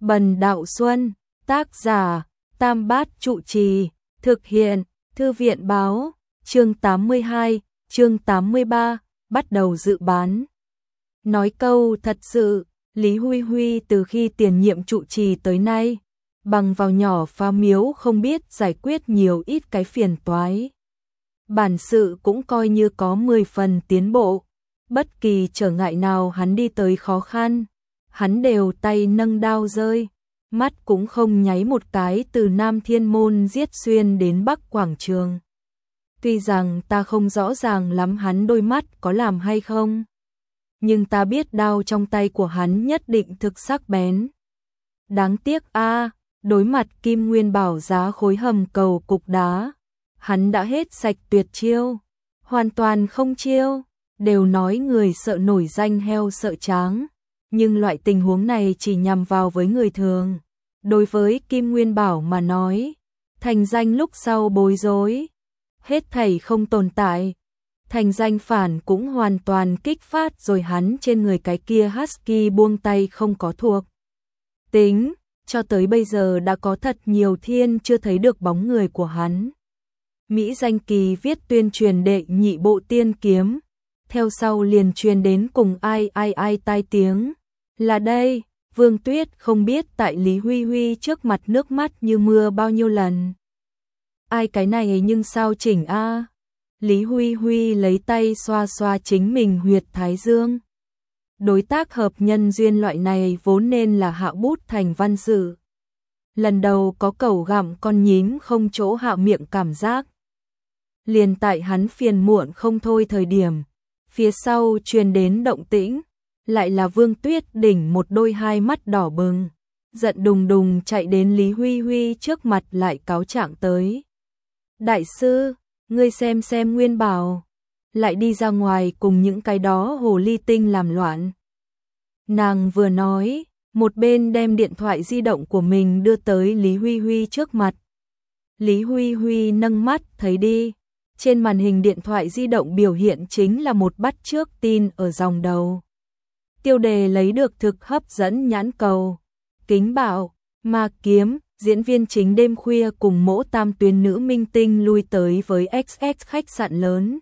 Bần Đạo Xuân, tác giả, Tam Bát Trụ Trì, thực hiện, Thư viện báo, chương 82, chương 83, bắt đầu dự bán. Nói câu thật sự, Lý Huy Huy từ khi tiền nhiệm trụ trì tới nay, bằng vào nhỏ phá miếu không biết giải quyết nhiều ít cái phiền toái. Bản sự cũng coi như có 10 phần tiến bộ, bất kỳ trở ngại nào hắn đi tới khó khăn, hắn đều tay nâng đao rơi, mắt cũng không nháy một cái từ Nam Thiên Môn giết xuyên đến Bắc Quảng Trường. Tuy rằng ta không rõ ràng lắm hắn đôi mắt có làm hay không, nhưng ta biết đao trong tay của hắn nhất định thực sắc bén. Đáng tiếc đối mặt Kim Nguyên Bảo giá khối hầm cầu cục đá, hắn đã hết sạch tuyệt chiêu, hoàn toàn không chiêu, đều nói người sợ nổi danh heo sợ tráng, nhưng loại tình huống này chỉ nhằm vào với người thường. Đối với Kim Nguyên Bảo mà nói, thành danh lúc sau bối rối, hết thảy không tồn tại. Thành danh phản cũng hoàn toàn kích phát rồi hắn trên người cái kia husky buông tay không có thuộc tính, cho tới bây giờ đã có thật nhiều thiên chưa thấy được bóng người của hắn. Mỹ Danh Kỳ viết tuyên truyền đệ nhị bộ tiên kiếm, theo sau liền truyền đến cùng ai tai tiếng, là đây, Vương Tuyết không biết tại Lý Huy Huy trước mặt nước mắt như mưa bao nhiêu lần. Ai cái này nhưng sao chỉnh Lý Huy Huy lấy tay xoa xoa chính mình huyệt thái dương. Đối tác hợp nhân duyên loại này vốn nên là hạ bút thành văn sự. Lần đầu có cẩu gặm con nhím không chỗ hạ miệng cảm giác. Liền tại hắn phiền muộn không thôi thời điểm, phía sau truyền đến động tĩnh, lại là Vương Tuyết đỉnh một đôi hai mắt đỏ bừng, giận đùng đùng chạy đến Lý Huy Huy trước mặt lại cáo trạng tới. Đại sư, ngươi xem Nguyên Bảo, lại đi ra ngoài cùng những cái đó hồ ly tinh làm loạn. Nàng vừa nói, một bên đem điện thoại di động của mình đưa tới Lý Huy Huy trước mặt. Lý Huy Huy nâng mắt thấy đi, trên màn hình điện thoại di động biểu hiện chính là một bắt chước tin ở dòng đầu. Tiêu đề lấy được thực hấp dẫn nhãn cầu. Kính bảo, ma kiếm, diễn viên chính đêm khuya cùng mỗ tam tuyến nữ minh tinh lui tới với XX khách sạn lớn.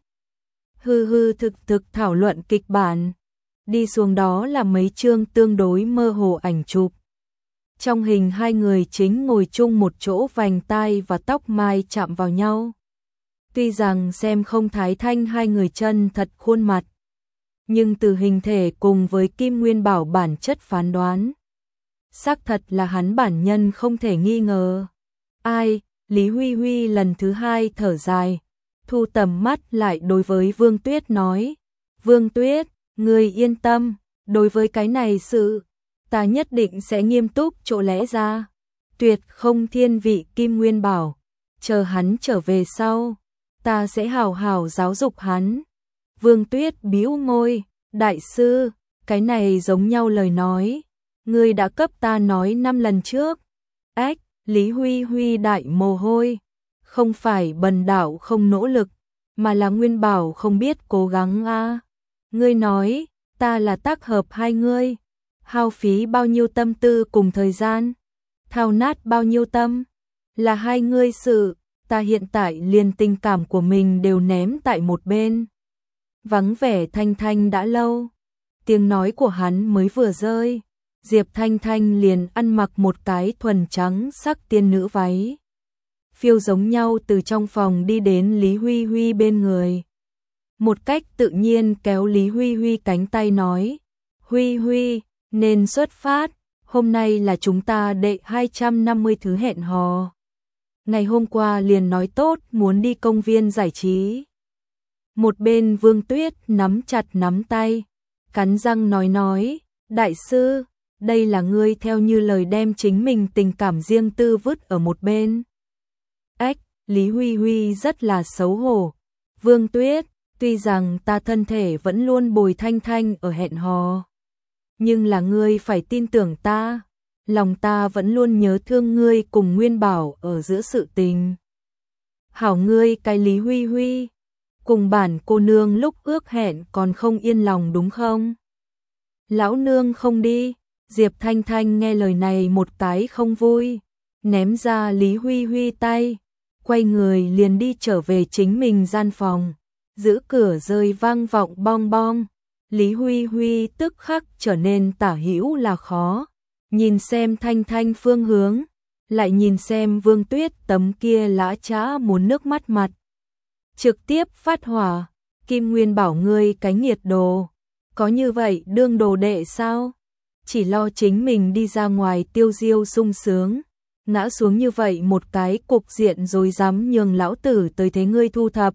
Thực thảo luận kịch bản. Đi xuống đó là mấy chương tương đối mơ hồ ảnh chụp. Trong hình hai người chính ngồi chung một chỗ, vành tai và tóc mai chạm vào nhau. Tuy rằng xem không thái thanh hai người chân thật khuôn mặt, nhưng từ hình thể cùng với Kim Nguyên Bảo bản chất phán đoán, xác thật là hắn bản nhân không thể nghi ngờ. Lý Huy Huy lần thứ hai thở dài, thu tầm mắt lại đối với Vương Tuyết nói, Vương Tuyết, ngươi yên tâm, đối với cái này sự, ta nhất định sẽ nghiêm túc chỗ lẽ ra, tuyệt không thiên vị Kim Nguyên Bảo, chờ hắn trở về sau, ta sẽ hào hào giáo dục hắn. Vương Tuyết bĩu môi, đại sư, cái này giống nhau lời nói, ngươi đã cấp ta nói 5 lần trước. Lý Huy Huy đại mồ hôi, không phải Bần Đạo không nỗ lực, mà là Nguyên Bảo không biết cố gắng Ngươi nói, ta là tác hợp hai ngươi, hao phí bao nhiêu tâm tư cùng thời gian, thao nát bao nhiêu tâm, là hai ngươi sự, ta hiện tại liền tình cảm của mình đều ném tại một bên. Vắng vẻ Thanh Thanh đã lâu, tiếng nói của hắn mới vừa rơi, Diệp Thanh Thanh liền ăn mặc một cái thuần trắng sắc tiên nữ váy, phiêu giống nhau từ trong phòng đi đến Lý Huy Huy bên người. Một cách tự nhiên kéo Lý Huy Huy cánh tay nói, Huy Huy, nên xuất phát, hôm nay là chúng ta đệ 250 thứ hẹn hò. Ngày hôm qua liền nói tốt muốn đi công viên giải trí. Một bên Vương Tuyết nắm chặt nắm tay, cắn răng nói, đại sư, đây là ngươi theo như lời đem chính mình tình cảm riêng tư vứt ở một bên. Lý Huy Huy rất là xấu hổ. Vương Tuyết, tuy rằng ta thân thể vẫn luôn bồi Thanh Thanh ở hẹn hò, nhưng là ngươi phải tin tưởng ta, lòng ta vẫn luôn nhớ thương ngươi cùng Nguyên Bảo ở giữa sự tình. Hảo ngươi cái Lý Huy Huy, cùng bản cô nương lúc ước hẹn còn không yên lòng đúng không? Lão nương không đi, Diệp Thanh Thanh nghe lời này một cái không vui, ném ra Lý Huy Huy tay, quay người liền đi trở về chính mình gian phòng, giữ cửa rơi vang vọng bong bong. Lý Huy Huy tức khắc trở nên tả hữu là khó, nhìn xem Thanh Thanh phương hướng, lại nhìn xem Vương Tuyết tấm kia lã chã muốn nước mắt mặt. Trực tiếp phát hỏa, Kim Nguyên bảo ngươi cái nghiệt đồ, có như vậy đương đồ đệ sao? Chỉ lo chính mình đi ra ngoài tiêu diêu sung sướng, ngã xuống như vậy một cái cục diện rồi dám nhường lão tử tới thế ngươi thu thập.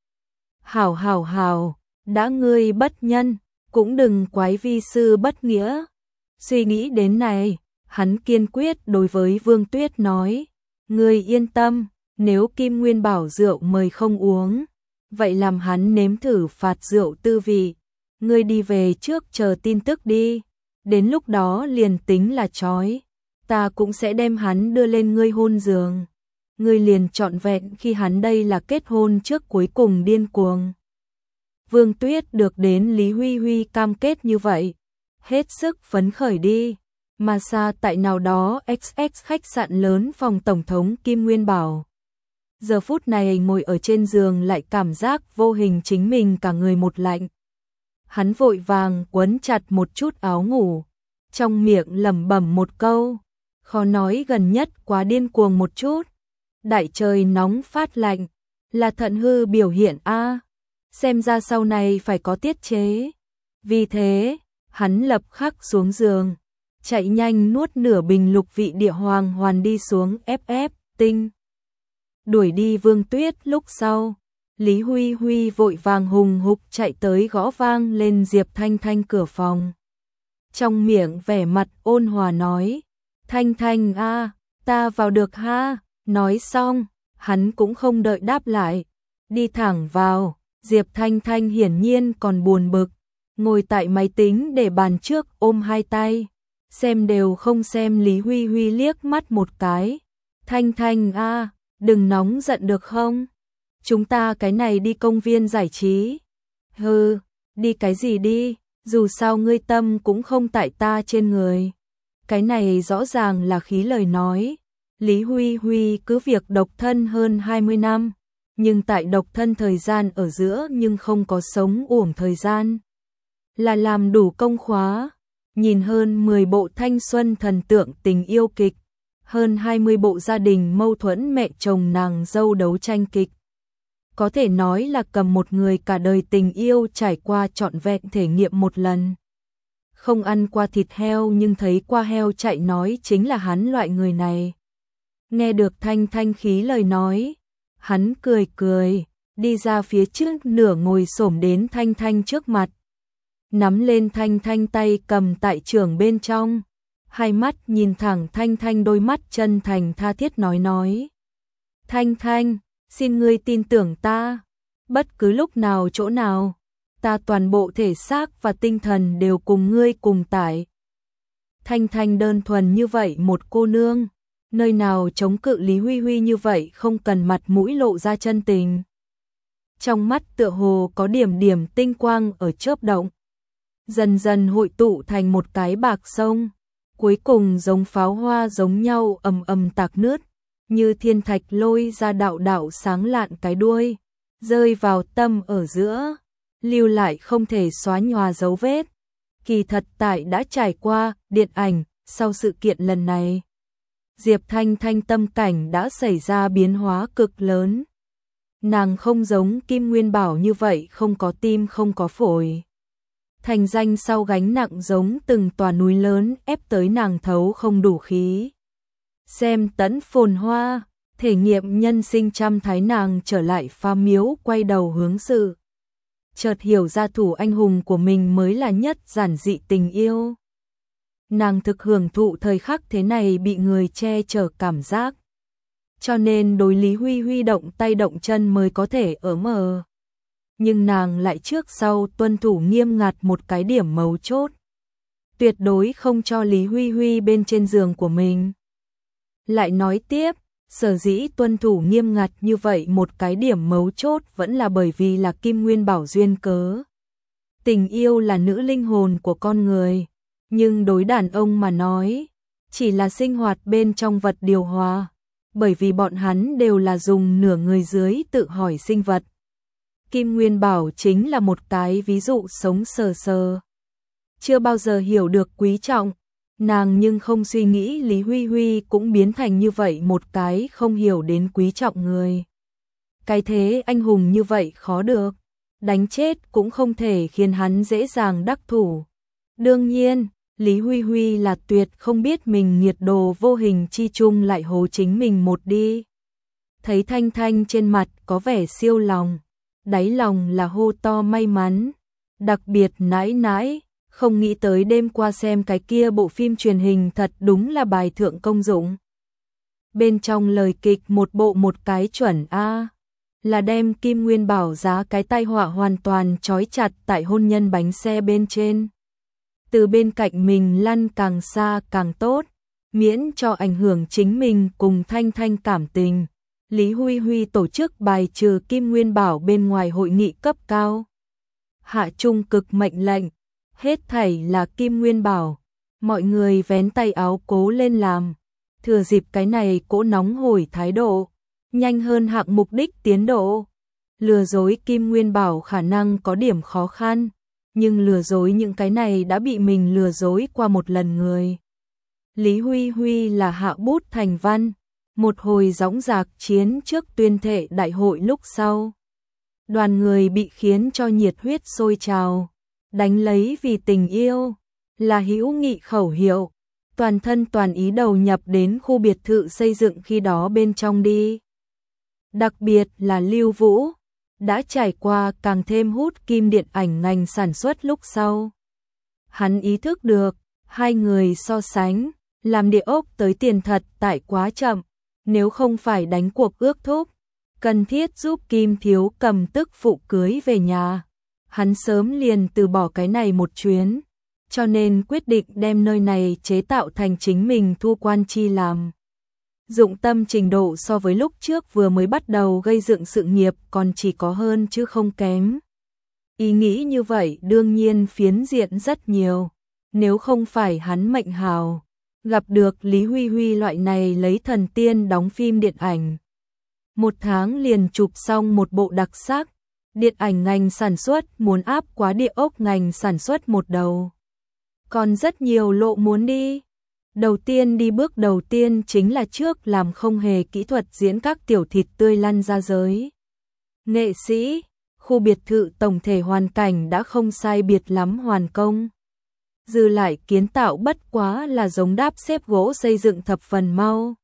Hảo hảo hảo, đã ngươi bất nhân, cũng đừng quái vi sư bất nghĩa. Suy nghĩ đến này, hắn kiên quyết đối với Vương Tuyết nói, ngươi yên tâm, nếu Kim Nguyên bảo rượu mời không uống, vậy làm hắn nếm thử phạt rượu tư vị. Ngươi đi về trước chờ tin tức đi, đến lúc đó liền tính là trói, ta cũng sẽ đem hắn đưa lên ngươi hôn giường. Ngươi liền trọn vẹn khi hắn đây là kết hôn trước cuối cùng điên cuồng. Vương Tuyết được đến Lý Huy Huy cam kết như vậy, hết sức phấn khởi đi, mà xa tại nào đó XX khách sạn lớn phòng Tổng thống Kim Nguyên bảo. Giờ phút này ngồi ở trên giường lại cảm giác vô hình chính mình cả người một lạnh. Hắn vội vàng quấn chặt một chút áo ngủ, trong miệng lẩm bẩm một câu, khó nói gần nhất quá điên cuồng một chút. Đại trời nóng phát lạnh, là thận hư biểu hiện a, xem ra sau này phải có tiết chế. Vì thế, hắn lập khắc xuống giường, chạy nhanh nuốt nửa bình lục vị địa hoàng hoàn đi xuống FF tinh. Đuổi đi Vương Tuyết lúc sau, Lý Huy Huy vội vàng hùng hục chạy tới gõ vang lên Diệp Thanh Thanh cửa phòng. Trong miệng vẻ mặt ôn hòa nói, Thanh Thanh a, ta vào được ha. Nói xong, hắn cũng không đợi đáp lại, đi thẳng vào. Diệp Thanh Thanh hiển nhiên còn buồn bực, ngồi tại máy tính để bàn trước ôm hai tay, xem đều không xem Lý Huy Huy liếc mắt một cái. Thanh Thanh a, đừng nóng giận được không? Chúng ta cái này đi công viên giải trí. Hừ, đi cái gì đi, dù sao ngươi tâm cũng không tại ta trên người. Cái này rõ ràng là khí lời nói. Lý Huy Huy cứ việc độc thân hơn 20 năm, nhưng tại độc thân thời gian ở giữa nhưng không có sống uổng thời gian. Là làm đủ công khóa, nhìn hơn 10 bộ thanh xuân thần tượng tình yêu kịch, hơn 20 bộ gia đình mâu thuẫn mẹ chồng nàng dâu đấu tranh kịch. Có thể nói là cầm một người cả đời tình yêu trải qua trọn vẹn thể nghiệm một lần. Không ăn qua thịt heo nhưng thấy qua heo chạy nói chính là hắn loại người này. Nghe được Thanh Thanh khí lời nói, hắn cười cười, đi ra phía trước nửa ngồi xổm đến Thanh Thanh trước mặt. Nắm lên Thanh Thanh tay cầm tại trường bên trong, hai mắt nhìn thẳng Thanh Thanh đôi mắt chân thành tha thiết nói. Thanh Thanh, xin ngươi tin tưởng ta, bất cứ lúc nào chỗ nào, ta toàn bộ thể xác và tinh thần đều cùng ngươi cùng tải. Thanh Thanh đơn thuần như vậy một cô nương, nơi nào chống cự Lý Huy Huy như vậy không cần mặt mũi lộ ra chân tình. Trong mắt tựa hồ có điểm điểm tinh quang ở chớp động, dần dần hội tụ thành một cái bạc sông, cuối cùng giống pháo hoa giống nhau ầm ầm tạc nứt, như thiên thạch lôi ra đạo đạo sáng lạn cái đuôi, rơi vào tâm ở giữa, lưu lại không thể xóa nhòa dấu vết. Kỳ thật tại đã trải qua điện ảnh, sau sự kiện lần này, Diệp Thanh Thanh tâm cảnh đã xảy ra biến hóa cực lớn. Nàng không giống Kim Nguyên Bảo như vậy không có tim không có phổi. Thành danh sau gánh nặng giống từng tòa núi lớn ép tới nàng thấu không đủ khí. Xem tẫn phồn hoa, thể nghiệm nhân sinh trăm thái nàng trở lại pha miếu quay đầu hướng sự. Chợt hiểu ra thủ anh hùng của mình mới là nhất giản dị tình yêu. Nàng thực hưởng thụ thời khắc thế này bị người che chở cảm giác. Cho nên đối Lý Huy Huy động tay động chân mới có thể ở mờ. Nhưng nàng lại trước sau tuân thủ nghiêm ngặt một cái điểm mấu chốt. Tuyệt đối không cho Lý Huy Huy bên trên giường của mình. Lại nói tiếp, sở dĩ tuân thủ nghiêm ngặt như vậy một cái điểm mấu chốt vẫn là bởi vì là Kim Nguyên Bảo duyên cớ. Tình yêu là nữ linh hồn của con người, nhưng đối đàn ông mà nói, chỉ là sinh hoạt bên trong vật điều hòa, bởi vì bọn hắn đều là dùng nửa người dưới tự hỏi sinh vật. Kim Nguyên Bảo chính là một cái ví dụ sống sờ sờ. Chưa bao giờ hiểu được quý trọng, nàng nhưng không suy nghĩ Lý Huy Huy cũng biến thành như vậy một cái không hiểu đến quý trọng người. Cái thế anh hùng như vậy khó được, đánh chết cũng không thể khiến hắn dễ dàng đắc thủ. Đương nhiên, Lý Huy Huy là tuyệt không biết mình nghiệt đồ vô hình chi chung lại hố chính mình một đi. Thấy Thanh Thanh trên mặt có vẻ siêu lòng, đáy lòng là hô to may mắn, đặc biệt nãi nãi, không nghĩ tới đêm qua xem cái kia bộ phim truyền hình thật đúng là bài thượng công dụng. Bên trong lời kịch một bộ một cái chuẩn A, là đem Kim Nguyên Bảo giá cái tai họa hoàn toàn trói chặt tại hôn nhân bánh xe bên trên. Từ bên cạnh mình lăn càng xa càng tốt, miễn cho ảnh hưởng chính mình cùng Thanh Thanh cảm tình. Lý Huy Huy tổ chức bài trừ Kim Nguyên Bảo bên ngoài hội nghị cấp cao. Hạ trung cực mệnh lệnh, hết thảy là Kim Nguyên Bảo, mọi người vén tay áo cố lên làm. Thừa dịp cái này cỗ nóng hổi thái độ, nhanh hơn hạng mục đích tiến độ. Lừa dối Kim Nguyên Bảo khả năng có điểm khó khăn, nhưng lừa dối những cái này đã bị mình lừa dối qua một lần người. Lý Huy Huy là hạ bút thành văn, một hồi dõng dạc chiến trước tuyên thệ đại hội lúc sau. Đoàn người bị khiến cho nhiệt huyết sôi trào, đánh lấy vì tình yêu, là hữu nghị khẩu hiệu, toàn thân toàn ý đầu nhập đến khu biệt thự xây dựng khi đó bên trong đi. Đặc biệt là Lưu Vũ, đã trải qua càng thêm hút kim điện ảnh ngành sản xuất lúc sau. Hắn ý thức được, hai người so sánh, làm địa ốc tới tiền thật tại quá chậm, nếu không phải đánh cuộc ước thúc, cần thiết giúp Kim Thiếu cầm tức phụ cưới về nhà. Hắn sớm liền từ bỏ cái này một chuyến, cho nên quyết định đem nơi này chế tạo thành chính mình thu quan chi làm. Dụng tâm trình độ so với lúc trước vừa mới bắt đầu gây dựng sự nghiệp còn chỉ có hơn chứ không kém. Ý nghĩ như vậy đương nhiên phiến diện rất nhiều, nếu không phải hắn mệnh hào, gặp được Lý Huy Huy loại này lấy thần tiên đóng phim điện ảnh. Một tháng liền chụp xong một bộ đặc sắc, điện ảnh ngành sản xuất muốn áp quá địa ốc ngành sản xuất một đầu. Còn rất nhiều lộ muốn đi. Đầu tiên đi bước đầu tiên chính là trước làm không hề kỹ thuật diễn các tiểu thịt tươi lăn ra giới. Nghệ sĩ, khu biệt thự tổng thể hoàn cảnh đã không sai biệt lắm hoàn công. Dư lại kiến tạo bất quá là giống đáp xếp gỗ xây dựng thập phần mau.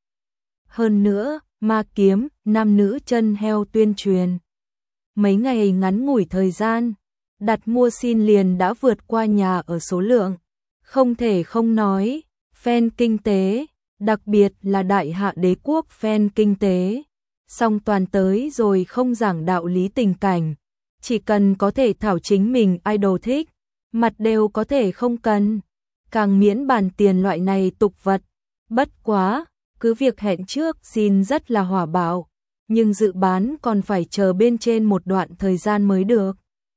Hơn nữa, ma kiếm, nam nữ chân heo tuyên truyền. Mấy ngày ngắn ngủi thời gian, đặt mua xin liền đã vượt qua nhà ở số lượng. Không thể không nói, fan kinh tế, đặc biệt là đại hạ đế quốc fan kinh tế. Song toàn tới rồi không giảng đạo lý tình cảnh, chỉ cần có thể thảo chính mình idol thích, mặt đều có thể không cần, càng miễn bàn tiền loại này tục vật. Bất quá, cứ việc hẹn trước xin rất là hỏa bạo, nhưng dự bán còn phải chờ bên trên một đoạn thời gian mới được.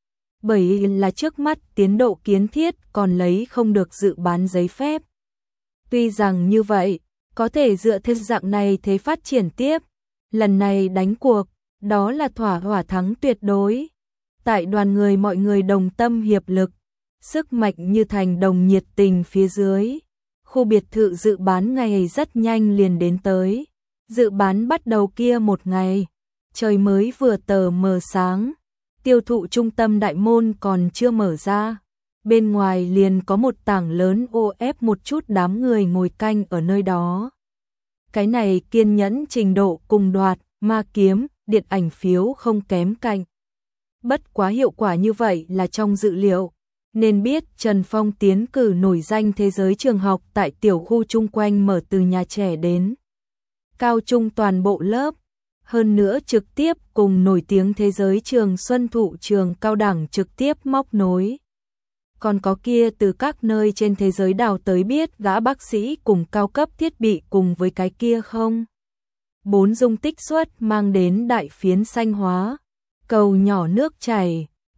Bởi là trước mắt tiến độ kiến thiết còn lấy không được dự bán giấy phép. Tuy rằng như vậy, có thể dựa theo dạng này thế phát triển tiếp, lần này đánh cuộc, đó là hỏa thắng tuyệt đối. Tại đoàn người mọi người đồng tâm hiệp lực, sức mạnh như thành đồng nhiệt tình phía dưới. Khu biệt thự dự bán ngày rất nhanh liền đến tới. Dự bán bắt đầu kia một ngày, trời mới vừa tờ mờ sáng, tiêu thụ trung tâm đại môn còn chưa mở ra. Bên ngoài liền có một tảng lớn ô ép một chút đám người ngồi canh ở nơi đó. Cái này kiên nhẫn trình độ cùng đoạt, ma kiếm, điện ảnh phiếu không kém cạnh. Bất quá hiệu quả như vậy là trong dự liệu. Nên biết Trần Phong tiến cử nổi danh thế giới trường học tại tiểu khu chung quanh mở từ nhà trẻ đến cao trung toàn bộ lớp. Hơn nữa trực tiếp cùng nổi tiếng thế giới trường Xuân Thụ trường cao đẳng trực tiếp móc nối. Còn có kia từ các nơi trên thế giới đào tới biết gã bác sĩ cùng cao cấp thiết bị cùng với cái kia không. 4 dung tích suất mang đến đại phiến xanh hóa, cầu nhỏ nước chảy,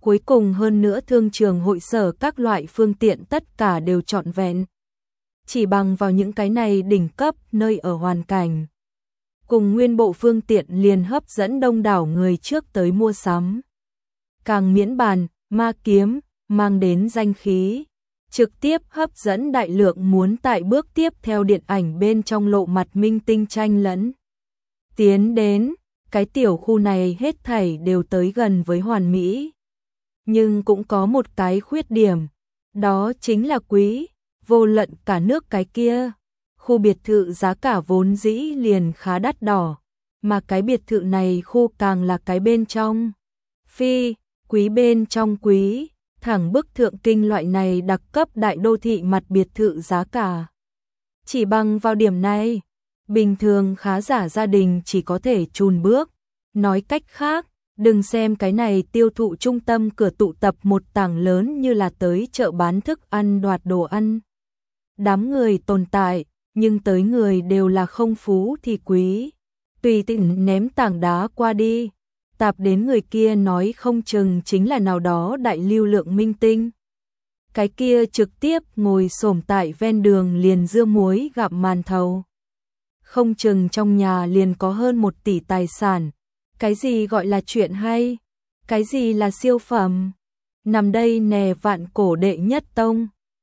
Cuối cùng hơn nữa thương trường hội sở các loại phương tiện tất cả đều trọn vẹn. Chỉ bằng vào những cái này đỉnh cấp nơi ở hoàn cảnh. Cùng nguyên bộ phương tiện liền hấp dẫn đông đảo người trước tới mua sắm. Càng miễn bàn, ma kiếm, mang đến danh khí. Trực tiếp hấp dẫn đại lượng muốn tại bước tiếp theo điện ảnh bên trong lộ mặt minh tinh tranh lẫn. Tiến đến, cái tiểu khu này hết thảy đều tới gần với hoàn mỹ. Nhưng cũng có một cái khuyết điểm, đó chính là quý, vô luận cả nước cái kia. Khu biệt thự giá cả vốn dĩ liền khá đắt đỏ, mà cái biệt thự này khu càng là cái bên trong. Phi, quý bên trong quý, thẳng bức thượng kinh loại này đặc cấp đại đô thị mặt biệt thự giá cả. Chỉ bằng vào điểm này, bình thường khá giả gia đình chỉ có thể chùn bước. Nói cách khác, đừng xem cái này tiêu thụ trung tâm cửa tụ tập một tảng lớn như là tới chợ bán thức ăn đoạt đồ ăn. Đám người tồn tại, nhưng tới người đều là không phú thì quý. Tùy tiện ném tảng đá qua đi, tạp đến người kia nói không chừng chính là nào đó đại lưu lượng minh tinh. Cái kia trực tiếp ngồi xổm tại ven đường liền dưa muối gặp màn thầu. Không chừng trong nhà liền có hơn 1 tỷ tài sản. Cái gì gọi là chuyện hay? Cái gì là siêu phẩm? Nằm đây nè vạn cổ đệ nhất tông.